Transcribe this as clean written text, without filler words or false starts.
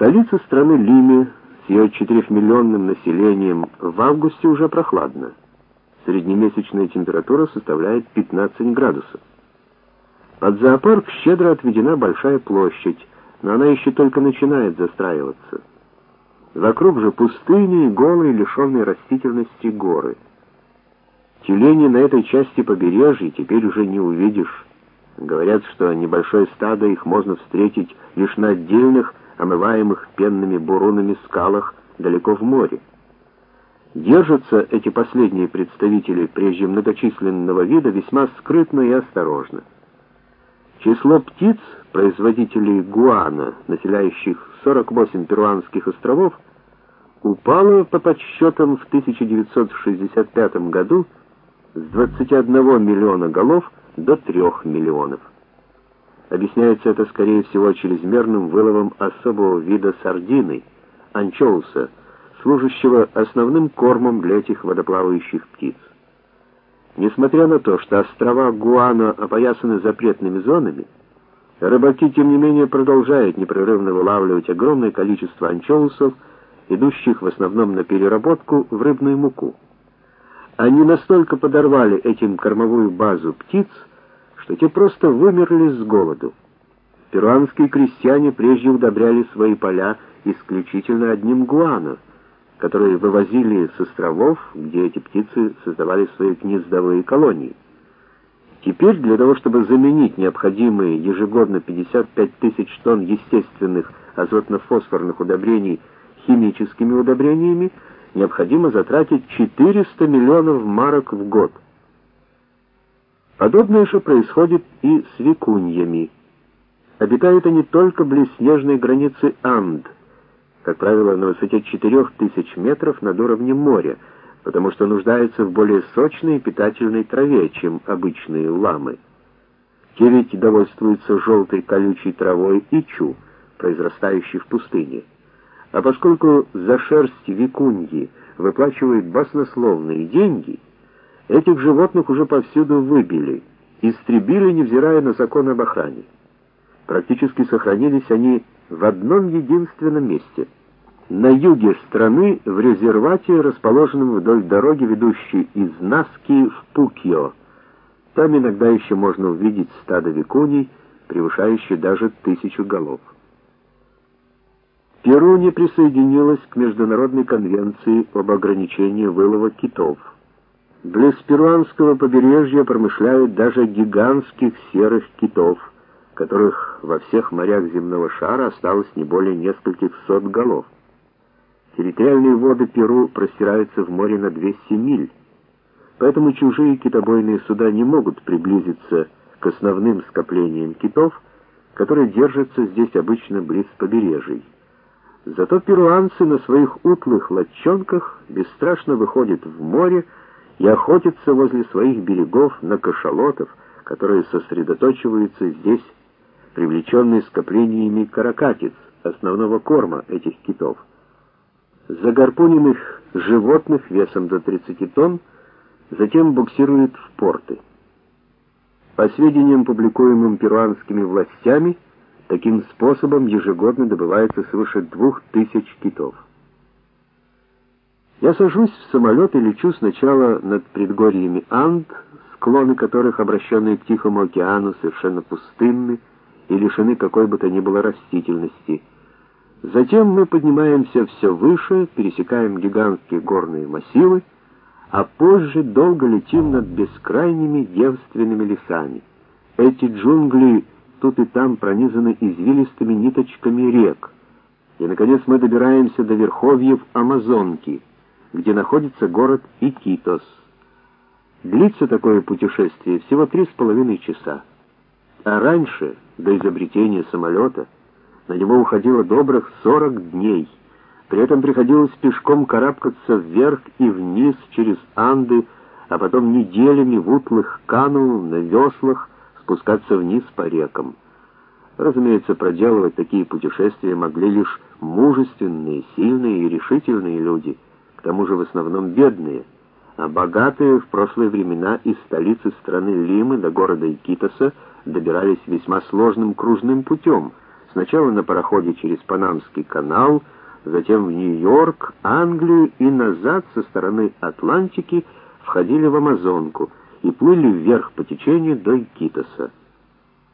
столице страны Лиме с ее 4-миллионным населением в августе уже прохладно. Среднемесячная температура составляет 15 градусов. Под зоопарк щедро отведена большая площадь, но она еще только начинает застраиваться. Вокруг же пустыни и голые, лишенные растительности горы. Тюленей на этой части побережья теперь уже не увидишь. Говорят, что небольшое стадо их можно встретить лишь на отдельных, омываемых пенными бурунами скалах далеко в море. Держатся эти последние представители прежде многочисленного вида весьма скрытно и осторожно. Число птиц, производителей гуано, населяющих 48 перуанских островов, упало по подсчетам в 1965 году с 21 миллиона голов до 3 миллионов. Объясняется это, скорее всего, чрезмерным выловом особого вида сардины, анчоуса, служащего основным кормом для этих водоплавающих птиц. Несмотря на то, что острова Гуано опоясаны запретными зонами, рыбаки, тем не менее, продолжают непрерывно вылавливать огромное количество анчоусов, идущих в основном на переработку в рыбную муку. Они настолько подорвали этим кормовую базу птиц, что те просто вымерли с голоду. Перуанские крестьяне прежде удобряли свои поля исключительно одним гуано, которые вывозили с островов, где эти птицы создавали свои гнездовые колонии. Теперь для того, чтобы заменить необходимые ежегодно 55 тысяч тонн естественных азотно-фосфорных удобрений химическими удобрениями, необходимо затратить 400 миллионов марок в год. Подобное же происходит и с викуньями. Обитают они только близ снежной границы Анд, как правило, на высоте 4000 метров над уровнем моря, потому что нуждаются в более сочной и питательной траве, чем обычные ламы. Те ведь довольствуются желтой колючей травой ичу, произрастающей в пустыне. А поскольку за шерсть викуньи выплачивают баснословные деньги, этих животных уже повсюду выбили, истребили, невзирая на закон об охране. Практически сохранились они в одном единственном месте. На юге страны, в резервате, расположенном вдоль дороги, ведущей из Наски в Пукьо. Там иногда еще можно увидеть стадо викуней, превышающее даже 1000 голов. Перу не присоединилась к Международной конвенции об ограничении вылова китов. Близ перуанского побережья промышляют даже гигантских серых китов, которых во всех морях земного шара осталось не более нескольких сот голов. Территориальные воды Перу простираются в море на 200 миль, поэтому чужие китобойные суда не могут приблизиться к основным скоплениям китов, которые держатся здесь обычно близ побережий. Зато перуанцы на своих утлых лодчонках бесстрашно выходят в море и охотятся возле своих берегов на кашалотов, которые сосредоточиваются здесь, привлеченные скоплениями каракатиц, основного корма этих китов. Загорпуненных животных весом до 30 тонн затем буксируют в порты. По сведениям, публикуемым перуанскими властями, таким способом ежегодно добывается свыше 2000 китов. Я сажусь в самолет и лечу сначала над предгорьями Анд, склоны которых, обращенные к Тихому океану, совершенно пустынны и лишены какой бы то ни было растительности. Затем мы поднимаемся все выше, пересекаем гигантские горные массивы, а позже долго летим над бескрайними девственными лесами. Эти джунгли тут и там пронизаны извилистыми ниточками рек. И, наконец, мы добираемся до верховьев Амазонки, где находится город Икитос. Длится такое путешествие всего 3,5 часа. А раньше, до изобретения самолета, на него уходило добрых 40 дней. При этом приходилось пешком карабкаться вверх и вниз через Анды, а потом неделями в утлых каноэ на веслах спускаться вниз по рекам. Разумеется, проделывать такие путешествия могли лишь мужественные, сильные и решительные люди, к тому же в основном бедные, а богатые в прошлые времена из столицы страны Лимы до города Икитоса добирались весьма сложным кружным путем, Сначала на пароходе через Панамский канал, затем в Нью-Йорк, Англию и назад со стороны Атлантики входили в Амазонку и плыли вверх по течению до Икитоса.